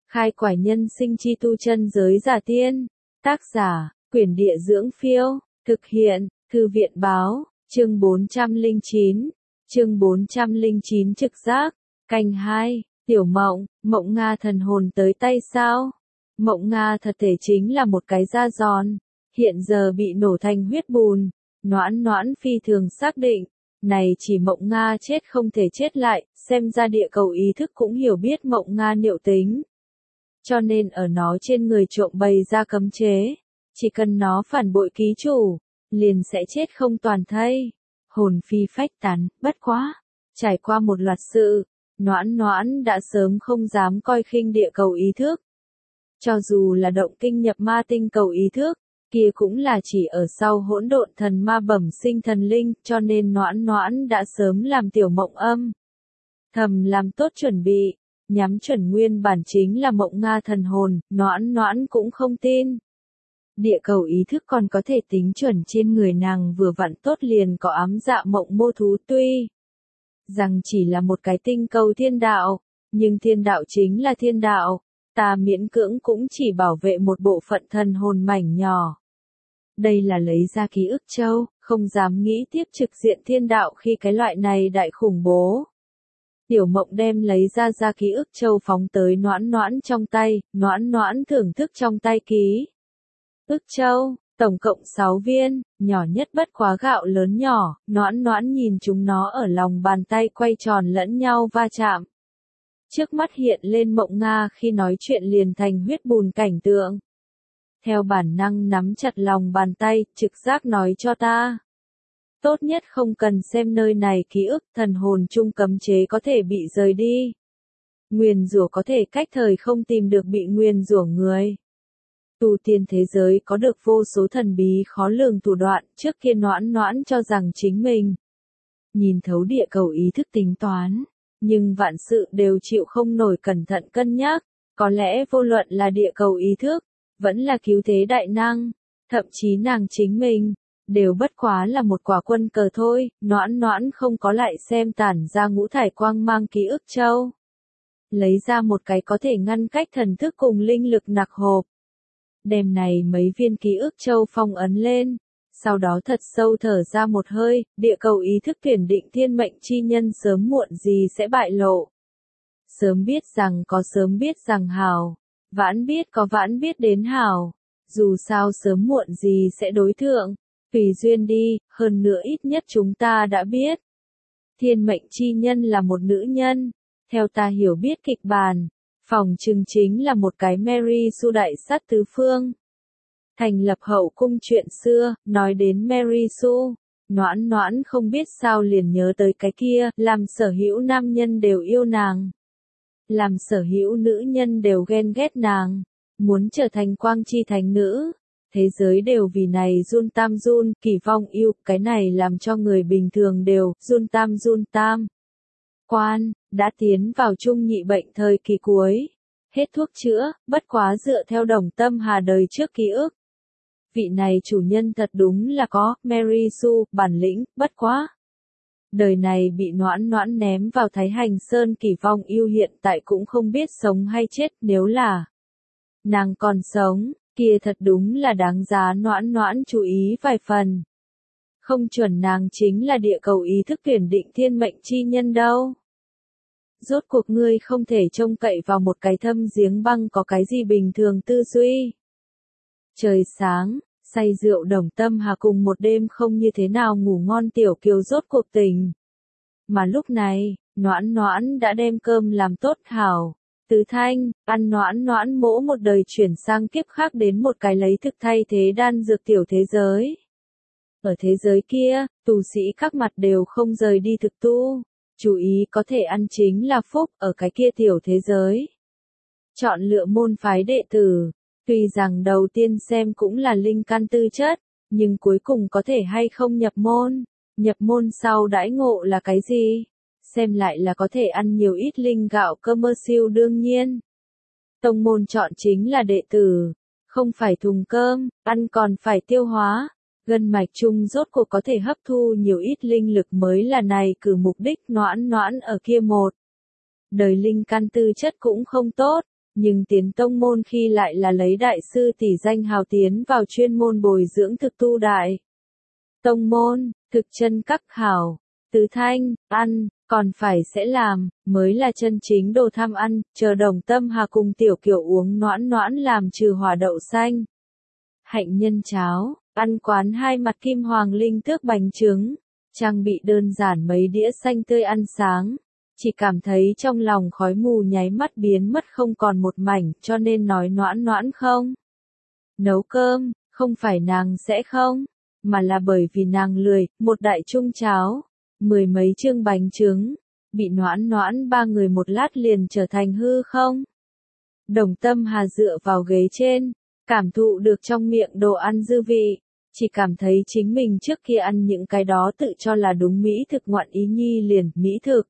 Khai quải nhân sinh chi tu chân giới giả tiên. Tác giả, Quyển Địa Dưỡng Phiêu. Thực hiện, Thư viện Báo. Chương 409. Chương 409 trực giác. Canh 2. Tiểu Mộng, Mộng Nga thần hồn tới tay sao? Mộng Nga thật thể chính là một cái da giòn. Hiện giờ bị nổ thành huyết bùn. Noãn Noãn phi thường xác định. Này chỉ Mộng Nga chết không thể chết lại, xem ra địa cầu ý thức cũng hiểu biết Mộng Nga niệu tính. Cho nên ở nó trên người trộm bày ra cấm chế. Chỉ cần nó phản bội ký chủ, liền sẽ chết không toàn thây. Hồn phi phách tán, bất quá. Trải qua một loạt sự, Noãn Noãn đã sớm không dám coi khinh địa cầu ý thức. Cho dù là động kinh nhập ma tinh cầu ý thức, kia cũng là chỉ ở sau hỗn độn thần ma bẩm sinh thần linh, cho nên Noãn Noãn đã sớm làm tiểu mộng âm. Thầm làm tốt chuẩn bị, nhắm chuẩn nguyên bản chính là Mộng Nga thần hồn, Noãn Noãn cũng không tin. Địa cầu ý thức còn có thể tính chuẩn trên người nàng vừa vặn tốt liền có ám dạ mộng mô thú, tuy rằng chỉ là một cái tinh cầu thiên đạo, nhưng thiên đạo chính là thiên đạo, ta miễn cưỡng cũng chỉ bảo vệ một bộ phận thần hồn mảnh nhỏ. Đây là lấy ra ký ức châu, không dám nghĩ tiếp trực diện thiên đạo khi cái loại này đại khủng bố. Tiểu Mộng đem lấy ra ký ức châu phóng tới Noãn Noãn trong tay, Noãn Noãn thưởng thức trong tay ký ức châu, tổng cộng 6 viên, nhỏ nhất bất quá gạo lớn nhỏ, Noãn Noãn nhìn chúng nó ở lòng bàn tay quay tròn lẫn nhau va chạm. Trước mắt hiện lên Mộng Nga khi nói chuyện liền thành huyết bùn cảnh tượng. Theo bản năng nắm chặt lòng bàn tay, trực giác nói cho ta. Tốt nhất không cần xem nơi này ký ức, thần hồn chung cấm chế có thể bị rời đi. Nguyền rủa có thể cách thời không tìm được bị nguyền rủa người. Tu tiên thế giới có được vô số thần bí khó lường thủ đoạn, trước kia Noãn Noãn cho rằng chính mình nhìn thấu địa cầu ý thức tính toán, nhưng vạn sự đều chịu không nổi cẩn thận cân nhắc, có lẽ vô luận là địa cầu ý thức, vẫn là cứu thế đại năng, thậm chí nàng chính mình, đều bất quá là một quả quân cờ thôi. Noãn Noãn không có lại xem tản ra ngũ thải quang mang ký ức châu. Lấy ra một cái có thể ngăn cách thần thức cùng linh lực nặc hộp. Đem này mấy viên ký ức châu phong ấn lên. Sau đó thật sâu thở ra một hơi, địa cầu ý thức tuyển định thiên mệnh chi nhân sớm muộn gì sẽ bại lộ. Sớm biết rằng có sớm biết rằng hảo, vãn biết có vãn biết đến hảo. Dù sao sớm muộn gì sẽ đối thượng. Tùy duyên đi, hơn nữa ít nhất chúng ta đã biết. Thiên mệnh chi nhân là một nữ nhân. Theo ta hiểu biết kịch bản, phòng trừng chính là một cái Mary Sue đại sát tứ phương. Thành lập hậu cung chuyện xưa, nói đến Mary Sue, Noãn Noãn không biết sao liền nhớ tới cái kia, làm sở hữu nam nhân đều yêu nàng. Làm sở hữu nữ nhân đều ghen ghét nàng, muốn trở thành quang chi thánh nữ. Thế giới đều vì này run tam run, kỳ vọng yêu, cái này làm cho người bình thường đều run tam. Quan, đã tiến vào trung nhị bệnh thời kỳ cuối. Hết thuốc chữa, bất quá dựa theo Đồng Tâm Hà đời trước ký ức. Vị này chủ nhân thật đúng là có, Mary Sue, bản lĩnh, bất quá. Đời này bị Noãn Noãn ném vào Thái Hành Sơn, kỳ vọng yêu hiện tại cũng không biết sống hay chết, nếu là nàng còn sống. Kia thật đúng là đáng giá Noãn Noãn chú ý vài phần. Không chuẩn nàng chính là địa cầu ý thức tuyển định thiên mệnh chi nhân đâu. Rốt cuộc ngươi không thể trông cậy vào một cái thâm giếng băng có cái gì bình thường tư duy. Trời sáng, say rượu Đồng Tâm Hà cùng một đêm không như thế nào ngủ ngon tiểu kiều rốt cuộc tình. Mà lúc này, Noãn Noãn đã đem cơm làm tốt hảo. Tứ thanh, ăn Noãn Noãn mỗ một đời chuyển sang kiếp khác đến một cái lấy thực thay thế đan dược tiểu thế giới. Ở thế giới kia, tu sĩ các mặt đều không rời đi thực tu, chú ý có thể ăn chính là phúc ở cái kia tiểu thế giới. Chọn lựa môn phái đệ tử, tuy rằng đầu tiên xem cũng là linh căn tư chất, nhưng cuối cùng có thể hay không nhập môn sau đãi ngộ là cái gì? Xem lại là có thể ăn nhiều ít linh gạo cơm mơ siêu đương nhiên. Tông môn chọn chính là đệ tử, không phải thùng cơm, ăn còn phải tiêu hóa. Gân mạch chung rốt cuộc có thể hấp thu nhiều ít linh lực mới là này cử mục đích. Noãn Noãn ở kia một đời linh căn tư chất cũng không tốt, Nhưng tiến tông môn khi lại là lấy đại sư tỷ danh hào tiến vào chuyên môn bồi dưỡng thực tu đại. Tông môn, thực chân các hảo, tứ thanh, ăn, còn phải sẽ làm, mới là chân chính đồ tham ăn, chờ Đồng Tâm Hà cùng Tiểu Kiều uống noãn noãn làm trừ hỏa đậu xanh. Hạnh nhân cháo, ăn quán hai mặt kim hoàng linh tước bánh trứng, trang bị đơn giản mấy đĩa xanh tươi ăn sáng. Chỉ cảm thấy trong lòng khói mù nháy mắt biến mất không còn một mảnh, cho nên nói noãn noãn không. Nấu cơm, không phải nàng sẽ không, mà là bởi vì nàng lười, một đại chung cháo, 10 mấy chương bánh trứng, bị noãn noãn ba người một lát liền trở thành hư không. Đồng Tâm Hà dựa vào ghế trên, cảm thụ được trong miệng đồ ăn dư vị, chỉ cảm thấy chính mình trước kia ăn những cái đó tự cho là đúng mỹ thực ngoạn ý nhi liền, mỹ thực.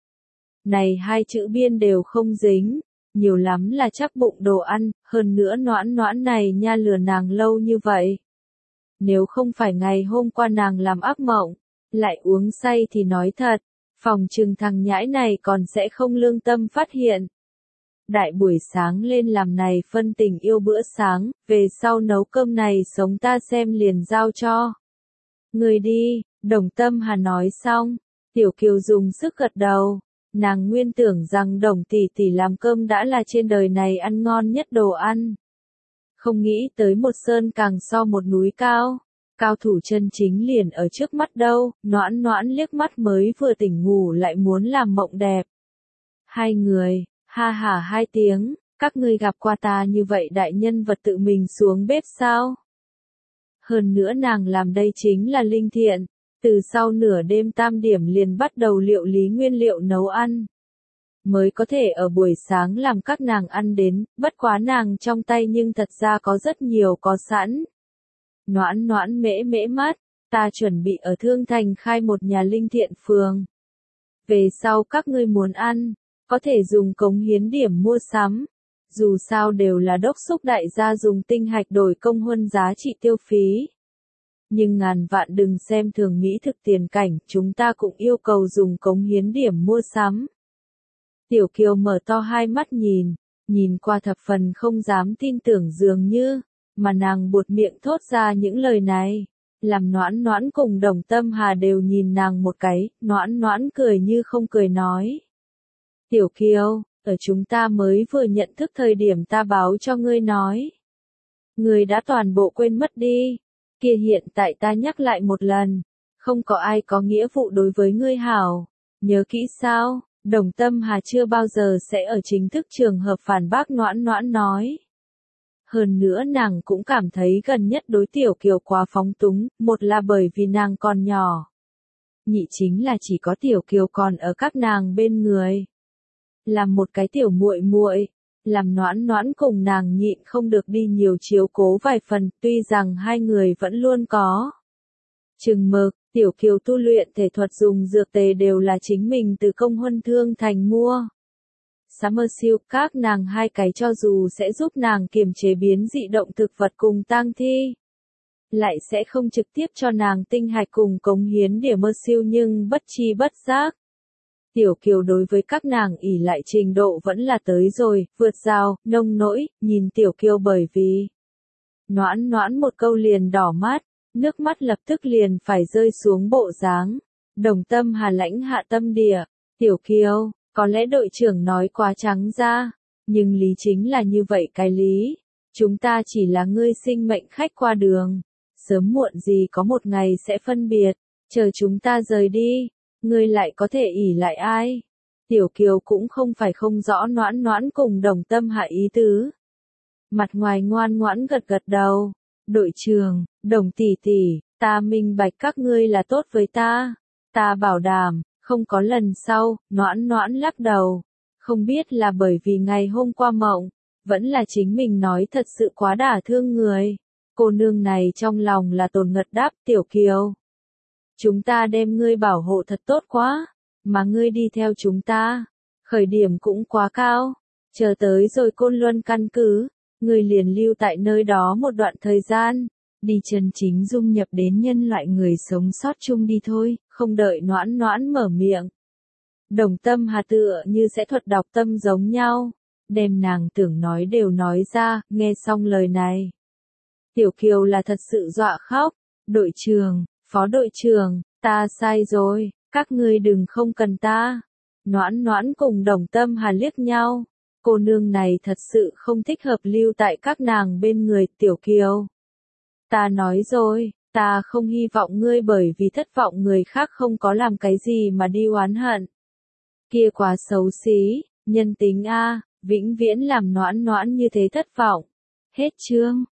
Này hai chữ biên đều không dính, nhiều lắm là chắc bụng đồ ăn, hơn nữa noãn noãn này nha lừa nàng lâu như vậy. Nếu không phải ngày hôm qua nàng làm ác mộng, lại uống say thì nói thật, phòng trừng thằng nhãi này còn sẽ không lương tâm phát hiện. Đại buổi sáng lên làm này phân tình yêu bữa sáng, về sau nấu cơm này sống ta xem liền giao cho. Người đi, Đồng Tâm Hà nói xong, Tiểu Kiều dùng sức gật đầu. Nàng nguyên tưởng rằng Đồng tỷ tỷ làm cơm đã là trên đời này ăn ngon nhất đồ ăn. Không nghĩ tới một sơn càng so một núi cao. Cao thủ chân chính liền ở trước mắt đâu, noãn noãn liếc mắt mới vừa tỉnh ngủ lại muốn làm mộng đẹp. Hai người, ha hả hai tiếng, các ngươi gặp qua ta như vậy đại nhân vật tự mình xuống bếp sao? Hơn nữa nàng làm đây chính là linh thiện. Từ sau nửa đêm tam điểm liền bắt đầu liệu lý nguyên liệu nấu ăn. Mới có thể ở buổi sáng làm các nàng ăn đến, bất quá nàng trong tay nhưng thật ra có rất nhiều có sẵn. Noãn noãn mễ mễ mắt, ta chuẩn bị ở Thương Thành khai một nhà linh thiện phường. Về sau các ngươi muốn ăn, có thể dùng cống hiến điểm mua sắm. Dù sao đều là đốc xúc đại gia dùng tinh hạch đổi công huân giá trị tiêu phí. Nhưng ngàn vạn đừng xem thường mỹ thực tiền cảnh, chúng ta cũng yêu cầu dùng cống hiến điểm mua sắm. Tiểu Kiều mở to hai mắt nhìn qua thập phần không dám tin tưởng dường như, mà nàng buột miệng thốt ra những lời này, làm noãn noãn cùng Đồng Tâm Hà đều nhìn nàng một cái, noãn noãn cười như không cười nói. Tiểu Kiều, ở chúng ta mới vừa nhận thức thời điểm ta báo cho ngươi nói. Ngươi đã toàn bộ quên mất đi. Kia hiện tại ta nhắc lại một lần, không có ai có nghĩa vụ đối với ngươi hảo, nhớ kỹ sao, Đồng Tâm Hà chưa bao giờ sẽ ở chính thức trường hợp phản bác noãn noãn nói. Hơn nữa nàng cũng cảm thấy gần nhất đối Tiểu Kiều quá phóng túng, một là bởi vì nàng còn nhỏ. Nhị chính là chỉ có Tiểu Kiều còn ở các nàng bên người. Làm một cái tiểu muội muội, làm noãn noãn cùng nàng nhịn không được đi nhiều chiếu cố vài phần, tuy rằng hai người vẫn luôn có chừng mực. Tiểu Kiều tu luyện thể thuật dùng dược tề đều là chính mình từ công huân Thương Thành mua. Summer Silk các nàng hai cái cho dù sẽ giúp nàng kiềm chế biến dị động thực vật cùng tang thi, lại sẽ không trực tiếp cho nàng tinh hạch cùng cống hiến điểm mơ siêu, nhưng bất chi bất giác. Tiểu Kiều đối với các nàng ỷ lại trình độ vẫn là tới rồi, vượt rào, nông nỗi, nhìn Tiểu Kiều bởi vì noãn noãn một câu liền đỏ mắt, nước mắt lập tức liền phải rơi xuống bộ dáng. Đồng Tâm Hà lãnh hạ tâm địa, Tiểu Kiều, có lẽ đội trưởng nói quá trắng ra, nhưng lý chính là như vậy cái lý. Chúng ta chỉ là ngươi sinh mệnh khách qua đường, sớm muộn gì có một ngày sẽ phân biệt, chờ chúng ta rời đi, ngươi lại có thể ỷ lại ai? Tiểu Kiều cũng không phải không rõ noãn noãn cùng Đồng Tâm Hà ý tứ. Mặt ngoài ngoan ngoãn gật gật đầu, đội trưởng, Đồng tỷ tỷ, ta minh bạch các ngươi là tốt với ta bảo đảm, không có lần sau. Noãn noãn lắc đầu, không biết là bởi vì ngày hôm qua mộng, vẫn là chính mình nói thật sự quá đả thương người. Cô nương này trong lòng là tồn ngật đáp. Tiểu Kiều, chúng ta đem ngươi bảo hộ thật tốt quá, mà ngươi đi theo chúng ta, khởi điểm cũng quá cao, chờ tới rồi Côn Luân căn cứ, ngươi liền lưu tại nơi đó một đoạn thời gian, đi chân chính dung nhập đến nhân loại người sống sót chung đi thôi. Không đợi noãn noãn mở miệng, Đồng Tâm Hà tựa như sẽ thuật đọc tâm giống nhau, đem nàng tưởng nói đều nói ra, nghe xong lời này. Tiểu Kiều là thật sự dọa khóc, đội trưởng, phó đội trưởng, ta sai rồi, các ngươi đừng không cần ta. Noãn Noãn cùng Đồng Tâm Hà liếc nhau, cô nương này thật sự không thích hợp lưu tại các nàng bên người. Tiểu Kiều, ta nói rồi, ta không hy vọng ngươi bởi vì thất vọng người khác không có làm cái gì mà đi oán hận. Kia quá xấu xí, nhân tính a, vĩnh viễn làm Noãn Noãn như thế thất vọng. Hết chương.